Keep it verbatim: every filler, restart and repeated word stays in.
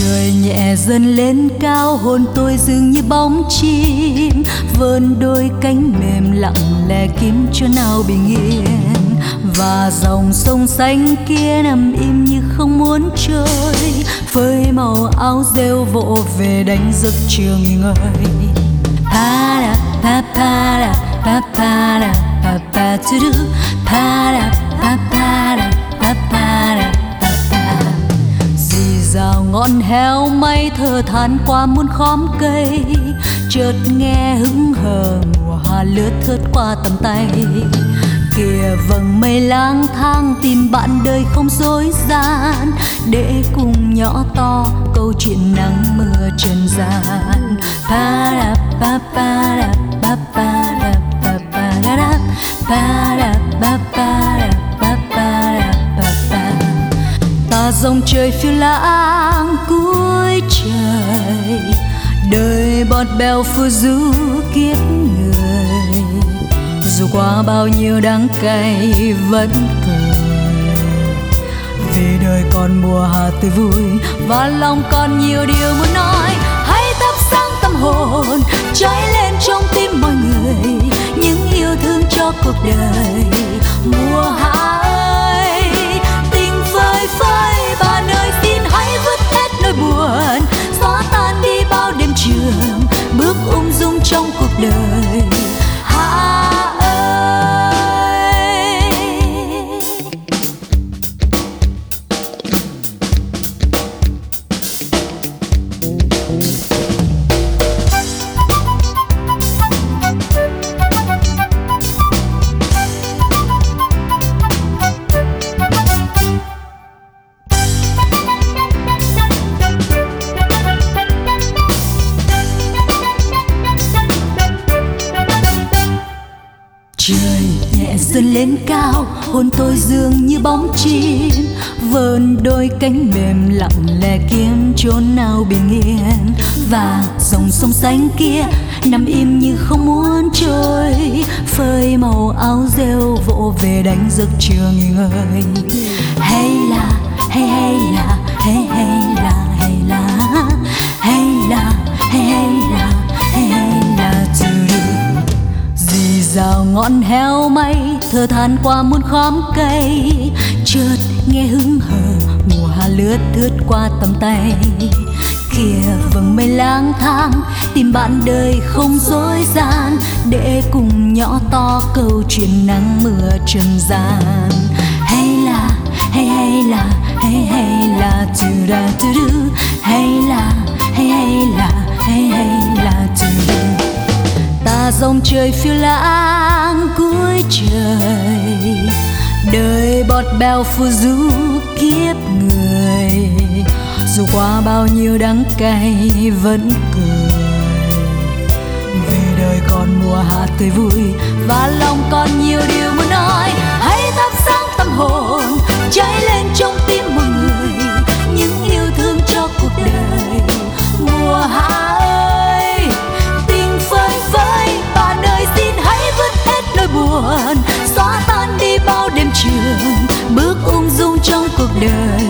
Trời nhẹ dần lên cao, hồn tôi dường như bóng chim, vươn đôi cánh mềm lặng lẽ kiếm chỗ nào bình yên. Và dòng sông xanh kia nằm im như không muốn trôi, phơi màu áo rêu vỗ về đánh giấc chiều nghỉ ngơi. Pa pa pa pa pa pa pa tu du pa pa pa pa pa pa. Dì rào ngọn heo may thở than qua muôn khóm cây, chợt nghe hững hờ mùa hoa lướt thướt qua tầm tay. Kìa vầng mây lang thang tìm bạn đời không dối gian, để cùng nhỏ to câu chuyện nắng mưa trần gian. Pa pa pa pa pa pa pa pa pa pa pa pa pa. Ta dòng trời phiêu lãng cuối trời, đời bọt bèo phù du kiếp người. Dù qua bao nhiêu đắng cay vẫn cười, vì đời còn mùa hạ tươi vui và lòng còn nhiều điều muốn nói. Hãy thắp sáng tâm hồn, cháy lên trong tim mọi người, những yêu thương cho cuộc đời. Mùa hạ ơi, tình phơi phới bạn ơi, xin hãy vứt hết nỗi buồn, xóa tan đi bao đêm trường, bước ung dung trong cuộc đời. Hạ dần lên cao, hồn tôi dường như bóng chim, vươn đôi cánh mềm lặng lẽ kiếm chốn nào bình yên. Và dòng sông xanh kia nằm im như không muốn trôi, phơi màu áo rêu vỗ về đánh giấc chiều nghỉ ngơi. Hay là hay hay là hay hay là hay là hay là hay hay là hay hay là từ dì rào ngọn heo may thở than qua muôn khóm cây, chợt nghe hững hờ mùa hạ lướt thướt qua tầm tay. Kìa vầng mây lang thang tìm bạn đời không dối gian, để cùng nhỏ to câu chuyện nắng mưa trần gian. Hay là hay hay là hay hay là tu ra tu du, hay là hay hay là hay hay là tu du. Ta dòng trời phiêu lãng cuối trời, đời bọt bèo phù du kiếp người. Dù qua bao nhiêu đắng cay vẫn cười, vì đời còn mùa hạ tươi vui và lòng còn nhiều điều muốn nói. Hãy thắp sáng tâm hồn, cháy lên trong tim mọi người, những yêu thương cho cuộc đời. Mùa hạ ơi, tình phơi phới bạn ơi, xin hãy vứt hết nỗi buồn, xóa tan đi bao đêm trường, bước ung dung trong cuộc đời.